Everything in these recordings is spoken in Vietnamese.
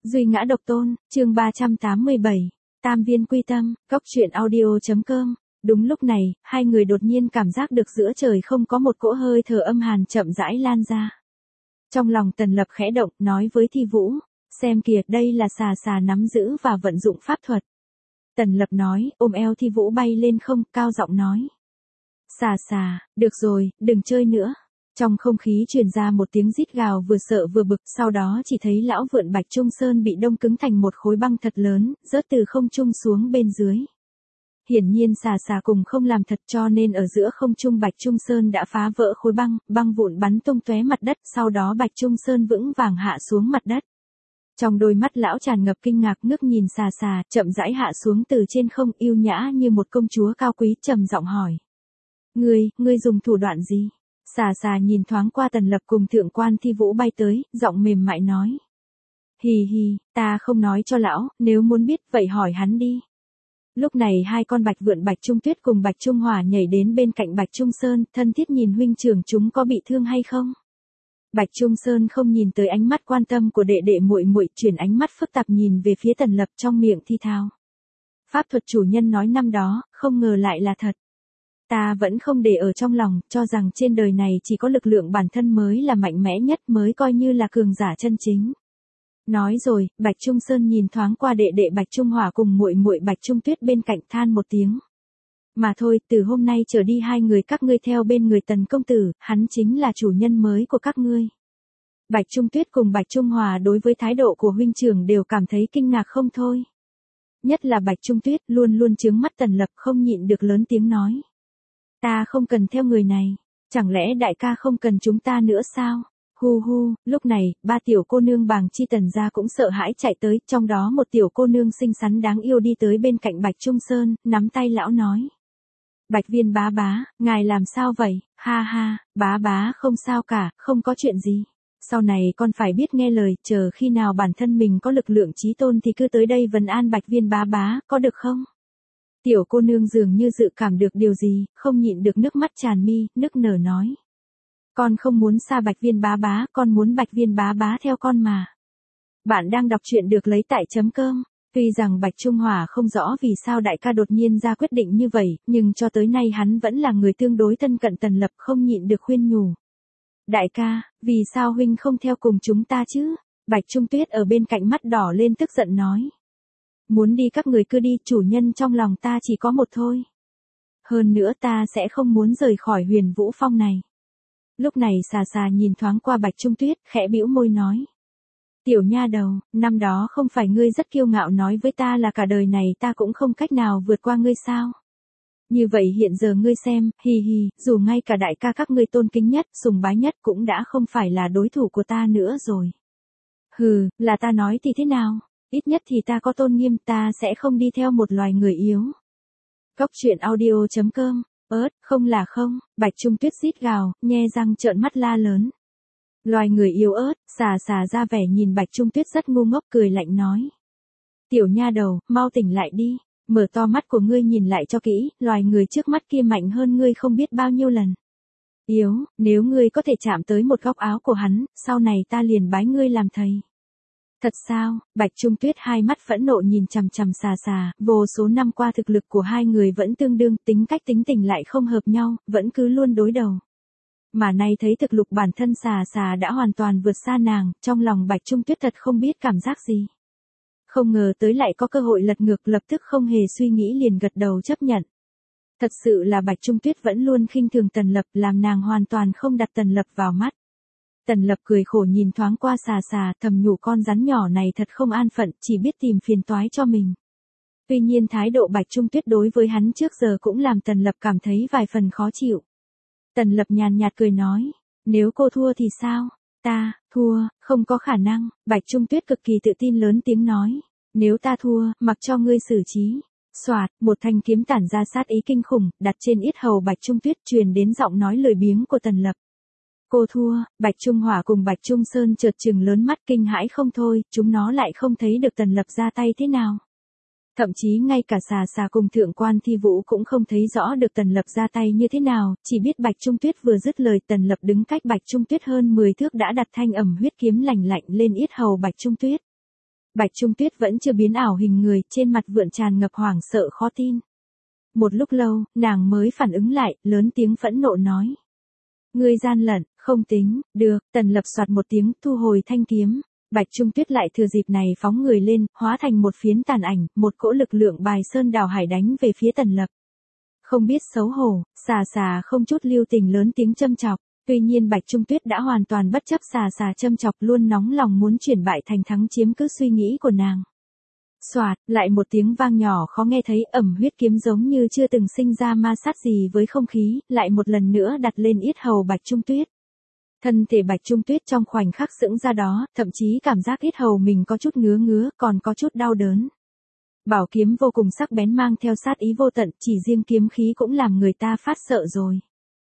Duy ngã độc tôn, chương 387, Tam viên quy tâm, cốc truyện audio.com. Đúng lúc này, hai người đột nhiên cảm giác được giữa trời không có một cỗ hơi thở âm hàn chậm rãi lan ra. Trong lòng Tần Lập khẽ động, nói với Thi Vũ, xem kìa, đây là xà xà nắm giữ và vận dụng pháp thuật. Tần Lập nói, ôm eo Thi Vũ bay lên không, cao giọng nói. Xà xà, được rồi, đừng chơi nữa. Trong không khí truyền ra một tiếng rít gào vừa sợ vừa bực, sau đó chỉ thấy lão vượn Bạch Trung Sơn bị đông cứng thành một khối băng thật lớn, rớt từ không trung xuống bên dưới. Hiển nhiên xà xà cùng không làm thật, cho nên ở giữa không trung Bạch Trung Sơn đã phá vỡ khối băng, băng vụn bắn tung tóe mặt đất, sau đó Bạch Trung Sơn vững vàng hạ xuống mặt đất. Trong đôi mắt lão tràn ngập kinh ngạc, ngước nhìn xà xà, chậm rãi hạ xuống từ trên không, yêu nhã như một công chúa cao quý, trầm giọng hỏi. Ngươi dùng thủ đoạn gì? Xà xà nhìn thoáng qua Tần Lập cùng thượng quan Thi Vũ bay tới, giọng mềm mại nói. Hì hì, ta không nói cho lão, nếu muốn biết vậy hỏi hắn đi. Lúc này hai con bạch vượn Bạch Trung Tuyết cùng Bạch Trung Hỏa nhảy đến bên cạnh Bạch Trung Sơn, thân thiết nhìn huynh trưởng chúng có bị thương hay không. Bạch Trung Sơn không nhìn tới ánh mắt quan tâm của đệ đệ muội muội, chuyển ánh mắt phức tạp nhìn về phía Tần Lập, trong miệng thi thao. Pháp thuật chủ nhân nói năm đó, không ngờ lại là thật. Ta vẫn không để ở trong lòng, cho rằng trên đời này chỉ có lực lượng bản thân mới là mạnh mẽ nhất, mới coi như là cường giả chân chính. Nói rồi, Bạch Trung Sơn nhìn thoáng qua đệ đệ Bạch Trung Hỏa cùng muội muội Bạch Trung Tuyết bên cạnh, than một tiếng. Mà thôi, từ hôm nay trở đi hai người các ngươi theo bên người Tần công tử, hắn chính là chủ nhân mới của các ngươi. Bạch Trung Tuyết cùng Bạch Trung Hòa đối với thái độ của huynh trưởng đều cảm thấy kinh ngạc không thôi. Nhất là Bạch Trung Tuyết luôn luôn trướng mắt Tần Lập, không nhịn được lớn tiếng nói. Ta không cần theo người này, chẳng lẽ đại ca không cần chúng ta nữa sao? Hu hu, lúc này, ba tiểu cô nương Bàng Chi Tần gia cũng sợ hãi chạy tới, trong đó một tiểu cô nương xinh xắn đáng yêu đi tới bên cạnh Bạch Trung Sơn, nắm tay lão nói. Bạch Viên bá bá, ngài làm sao vậy? Ha ha, bá bá không sao cả, không có chuyện gì. Sau này con phải biết nghe lời, chờ khi nào bản thân mình có lực lượng chí tôn thì cứ tới đây vấn an Bạch Viên bá bá, có được không? Tiểu cô nương dường như dự cảm được điều gì, không nhịn được nước mắt tràn mi, nức nở nói. Con không muốn xa Bạch Viên bá bá, con muốn Bạch Viên bá bá theo con mà. Bạn đang đọc truyện được lấy tại .com. Tuy rằng Bạch Trung Hỏa không rõ vì sao đại ca đột nhiên ra quyết định như vậy, nhưng cho tới nay hắn vẫn là người tương đối thân cận Tần Lập, không nhịn được khuyên nhủ. Đại ca, vì sao huynh không theo cùng chúng ta chứ? Bạch Trung Tuyết ở bên cạnh mắt đỏ lên tức giận nói. Muốn đi các người cứ đi, chủ nhân trong lòng ta chỉ có một thôi. Hơn nữa ta sẽ không muốn rời khỏi Huyền Vũ Phong này. Lúc này xà xà nhìn thoáng qua Bạch Trung Tuyết, khẽ bĩu môi nói. Tiểu nha đầu, năm đó không phải ngươi rất kiêu ngạo nói với ta là cả đời này ta cũng không cách nào vượt qua ngươi sao? Như vậy hiện giờ ngươi xem, hì hì, dù ngay cả đại ca các ngươi tôn kính nhất, sùng bái nhất cũng đã không phải là đối thủ của ta nữa rồi. Hừ, là ta nói thì thế nào? Ít nhất thì ta có tôn nghiêm, ta sẽ không đi theo một loài người yếu. Cốc truyện audio.com. Không là không, Bạch Trung Tuyết rít gào, nhe răng trợn mắt la lớn. Loài người yếu ớt, xà xà ra vẻ nhìn Bạch Trung Tuyết rất ngu ngốc, cười lạnh nói. Tiểu nha đầu, mau tỉnh lại đi, mở to mắt của ngươi nhìn lại cho kỹ, loài người trước mắt kia mạnh hơn ngươi không biết bao nhiêu lần. Yếu, nếu ngươi có thể chạm tới một góc áo của hắn, sau này ta liền bái ngươi làm thầy. Thật sao? Bạch Trung Tuyết hai mắt phẫn nộ nhìn chằm chằm xà xà, vô số năm qua thực lực của hai người vẫn tương đương, tính cách tính tình lại không hợp nhau, vẫn cứ luôn đối đầu. Mà nay thấy thực lực bản thân xà xà đã hoàn toàn vượt xa nàng, trong lòng Bạch Trung Tuyết thật không biết cảm giác gì. Không ngờ tới lại có cơ hội lật ngược, lập tức không hề suy nghĩ liền gật đầu chấp nhận. Thật sự là Bạch Trung Tuyết vẫn luôn khinh thường Tần Lập, làm nàng hoàn toàn không đặt Tần Lập vào mắt. Tần Lập cười khổ nhìn thoáng qua xà xà, thầm nhủ con rắn nhỏ này thật không an phận, chỉ biết tìm phiền toái cho mình. Tuy nhiên thái độ Bạch Trung Tuyết đối với hắn trước giờ cũng làm Tần Lập cảm thấy vài phần khó chịu. Tần Lập nhàn nhạt cười nói, nếu cô thua thì sao? Ta, thua, không có khả năng. Bạch Trung Tuyết cực kỳ tự tin lớn tiếng nói, nếu ta thua, mặc cho ngươi xử trí. Soạt, một thanh kiếm tản ra sát ý kinh khủng, đặt trên yết hầu Bạch Trung Tuyết, truyền đến giọng nói lười biếng của Tần Lập. Cô thua. Bạch Trung Hỏa cùng Bạch Trung Sơn chợt trừng lớn mắt kinh hãi không thôi, chúng nó lại không thấy được Tần Lập ra tay thế nào. Thậm chí ngay cả xà xà cùng thượng quan Thi Vũ cũng không thấy rõ được Tần Lập ra tay như thế nào, chỉ biết Bạch Trung Tuyết vừa dứt lời Tần Lập đứng cách Bạch Trung Tuyết hơn 10 thước đã đặt thanh ẩm huyết kiếm lạnh lạnh lên yết hầu Bạch Trung Tuyết. Bạch Trung Tuyết vẫn chưa biến ảo hình người, trên mặt vượn tràn ngập hoảng sợ khó tin. Một lúc lâu, nàng mới phản ứng lại, lớn tiếng phẫn nộ nói. Ngươi gian lận, không tính, được, Tần Lập soạt một tiếng, thu hồi thanh kiếm. Bạch Trung Tuyết lại thừa dịp này phóng người lên, hóa thành một phiến tàn ảnh, một cỗ lực lượng bài sơn đào hải đánh về phía Tần Lập. Không biết xấu hổ, xà xà không chút lưu tình lớn tiếng châm chọc. Tuy nhiên Bạch Trung Tuyết đã hoàn toàn bất chấp xà xà châm chọc, luôn nóng lòng muốn chuyển bại thành thắng chiếm cứ suy nghĩ của nàng. Soạt, lại một tiếng vang nhỏ khó nghe thấy, ẩm huyết kiếm giống như chưa từng sinh ra ma sát gì với không khí, lại một lần nữa đặt lên yết hầu Bạch Trung Tuyết. Thân thể Bạch Trung Tuyết trong khoảnh khắc sững ra đó, thậm chí cảm giác yết hầu mình có chút ngứa ngứa, còn có chút đau đớn. Bảo kiếm vô cùng sắc bén mang theo sát ý vô tận, chỉ riêng kiếm khí cũng làm người ta phát sợ rồi.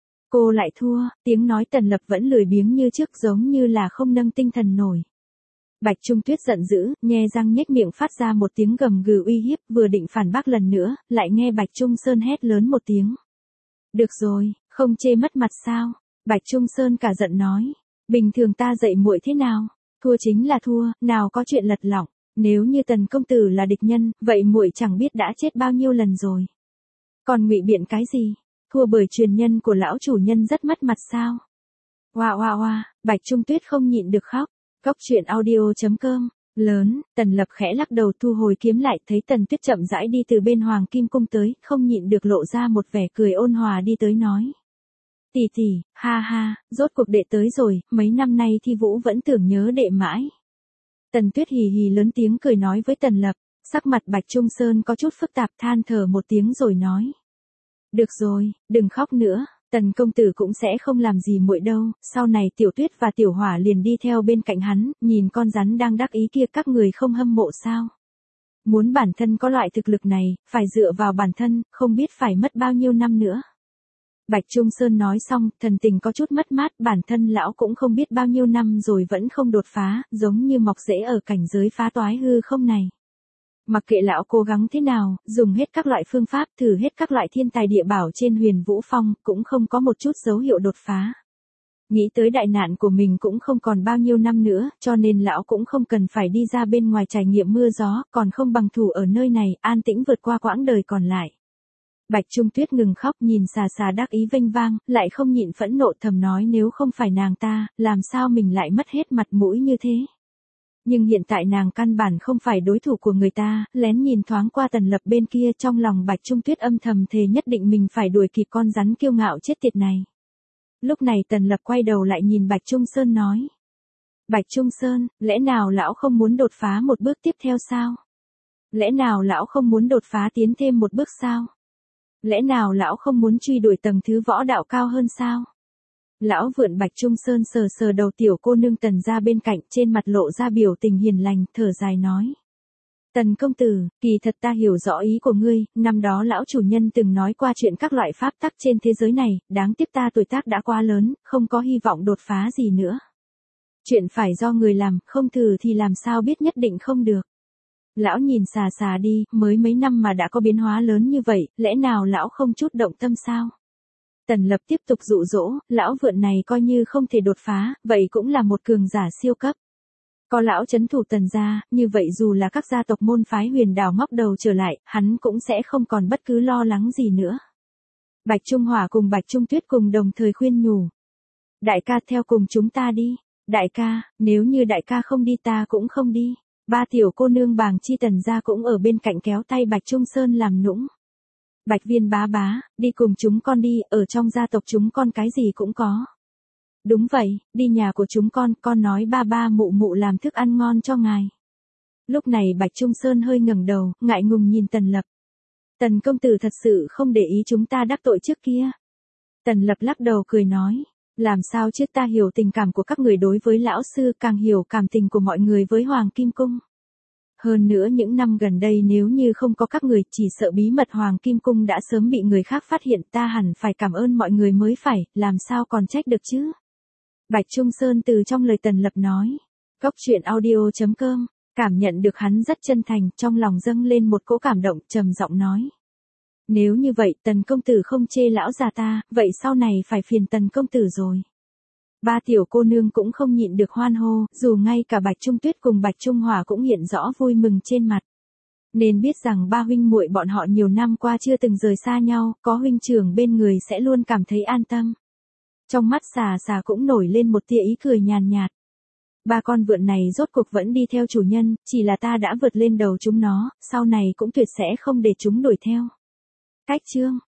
Cô lại thua, tiếng nói Tần Lập vẫn lười biếng như trước, giống như là không nâng tinh thần nổi. Bạch Trung Tuyết giận dữ, nhe răng nhếch miệng phát ra một tiếng gầm gừ uy hiếp, vừa định phản bác lần nữa, lại nghe Bạch Trung Sơn hét lớn một tiếng. Được rồi, không chê mất mặt sao? Bạch Trung Sơn cả giận nói. Bình thường ta dạy muội thế nào? Thua chính là thua, nào có chuyện lật lọng. Nếu như Tần công tử là địch nhân, vậy muội chẳng biết đã chết bao nhiêu lần rồi. Còn ngụy biện cái gì? Thua bởi truyền nhân của lão chủ nhân rất mất mặt sao? Oa oa oa, Bạch Trung Tuyết không nhịn được khóc. Cốc truyện audio.com, lớn, Tần Lập khẽ lắc đầu thu hồi kiếm lại, thấy Tần Tuyết chậm rãi đi từ bên Hoàng Kim Cung tới, không nhịn được lộ ra một vẻ cười ôn hòa đi tới nói. Tỷ tỷ, ha ha, rốt cuộc đệ tới rồi, mấy năm nay Thi Vũ vẫn tưởng nhớ đệ mãi. Tần Tuyết hì hì lớn tiếng cười nói với Tần Lập, sắc mặt Bạch Trung Sơn có chút phức tạp, than thở một tiếng rồi nói. Được rồi, đừng khóc nữa, Tần công tử cũng sẽ không làm gì muội đâu, sau này Tiểu Tuyết và Tiểu Hỏa liền đi theo bên cạnh hắn, nhìn con rắn đang đắc ý kia, các người không hâm mộ sao? Muốn bản thân có loại thực lực này, phải dựa vào bản thân, không biết phải mất bao nhiêu năm nữa. Bạch Trung Sơn nói xong, thần tình có chút mất mát, bản thân lão cũng không biết bao nhiêu năm rồi vẫn không đột phá, giống như mọc rễ ở cảnh giới phá toái hư không này. Mặc kệ lão cố gắng thế nào, dùng hết các loại phương pháp, thử hết các loại thiên tài địa bảo trên Huyền Vũ Phong, cũng không có một chút dấu hiệu đột phá. Nghĩ tới đại nạn của mình cũng không còn bao nhiêu năm nữa, cho nên lão cũng không cần phải đi ra bên ngoài trải nghiệm mưa gió, còn không bằng thủ ở nơi này, an tĩnh vượt qua quãng đời còn lại. Bạch Trung Tuyết ngừng khóc, nhìn xà xà đắc ý vênh vang, lại không nhịn phẫn nộ, thầm nói nếu không phải nàng ta, làm sao mình lại mất hết mặt mũi như thế. Nhưng hiện tại nàng căn bản không phải đối thủ của người ta, lén nhìn thoáng qua Tần Lập bên kia, trong lòng Bạch Trung Tuyết âm thầm thề nhất định mình phải đuổi kịp con rắn kiêu ngạo chết tiệt này. Lúc này Tần Lập quay đầu lại nhìn Bạch Trung Sơn nói. Bạch Trung Sơn, lẽ nào lão không muốn đột phá một bước tiếp theo sao? Lẽ nào lão không muốn đột phá tiến thêm một bước sao? Lẽ nào lão không muốn truy đuổi tầng thứ võ đạo cao hơn sao? Lão vượn Bạch Trung Sơn sờ sờ đầu tiểu cô nương Tần ra bên cạnh, trên mặt lộ ra biểu tình hiền lành, thở dài nói. Tần công tử, kỳ thật ta hiểu rõ ý của ngươi, năm đó lão chủ nhân từng nói qua chuyện các loại pháp tắc trên thế giới này, đáng tiếc ta tuổi tác đã quá lớn, không có hy vọng đột phá gì nữa. Chuyện phải do người làm, không thử thì làm sao biết nhất định không được. Lão nhìn xà xà đi, mới mấy năm mà đã có biến hóa lớn như vậy, lẽ nào lão không chút động tâm sao? Tần Lập tiếp tục dụ dỗ, lão vượn này coi như không thể đột phá, vậy cũng là một cường giả siêu cấp. Có lão trấn thủ Tần gia, như vậy dù là các gia tộc môn phái Huyền Đảo ngóc đầu trở lại, hắn cũng sẽ không còn bất cứ lo lắng gì nữa. Bạch Trung Hỏa cùng Bạch Trung Tuyết cùng đồng thời khuyên nhủ. Đại ca theo cùng chúng ta đi. Đại ca, nếu như đại ca không đi ta cũng không đi. Ba tiểu cô nương Bàng Chi Tần gia cũng ở bên cạnh kéo tay Bạch Trung Sơn làm nũng. Bạch Viên bá bá, đi cùng chúng con đi, ở trong gia tộc chúng con cái gì cũng có. Đúng vậy, đi nhà của chúng con nói ba ba mụ mụ làm thức ăn ngon cho ngài. Lúc này Bạch Trung Sơn hơi ngẩng đầu, ngại ngùng nhìn Tần Lập. Tần công tử thật sự không để ý chúng ta đắc tội trước kia. Tần Lập lắc đầu cười nói, làm sao chứ, ta hiểu tình cảm của các người đối với lão sư, càng hiểu cảm tình của mọi người với Hoàng Kim Cung. Hơn nữa những năm gần đây nếu như không có các người, chỉ sợ bí mật Hoàng Kim Cung đã sớm bị người khác phát hiện, ta hẳn phải cảm ơn mọi người mới phải, làm sao còn trách được chứ. Bạch Trung Sơn từ trong lời Tần Lập nói. Cốc truyện audio.com, cảm nhận được hắn rất chân thành, trong lòng dâng lên một cỗ cảm động, trầm giọng nói. Nếu như vậy Tần công tử không chê lão già ta, vậy sau này phải phiền Tần công tử rồi. Ba tiểu cô nương cũng không nhịn được hoan hô, dù ngay cả Bạch Trung Tuyết cùng Bạch Trung Hòa cũng hiện rõ vui mừng trên mặt. Nên biết rằng ba huynh muội bọn họ nhiều năm qua chưa từng rời xa nhau, có huynh trưởng bên người sẽ luôn cảm thấy an tâm. Trong mắt xà xà cũng nổi lên một tia ý cười nhàn nhạt. Ba con vượn này rốt cuộc vẫn đi theo chủ nhân, chỉ là ta đã vượt lên đầu chúng nó, sau này cũng tuyệt sẽ không để chúng đuổi theo. Cách chương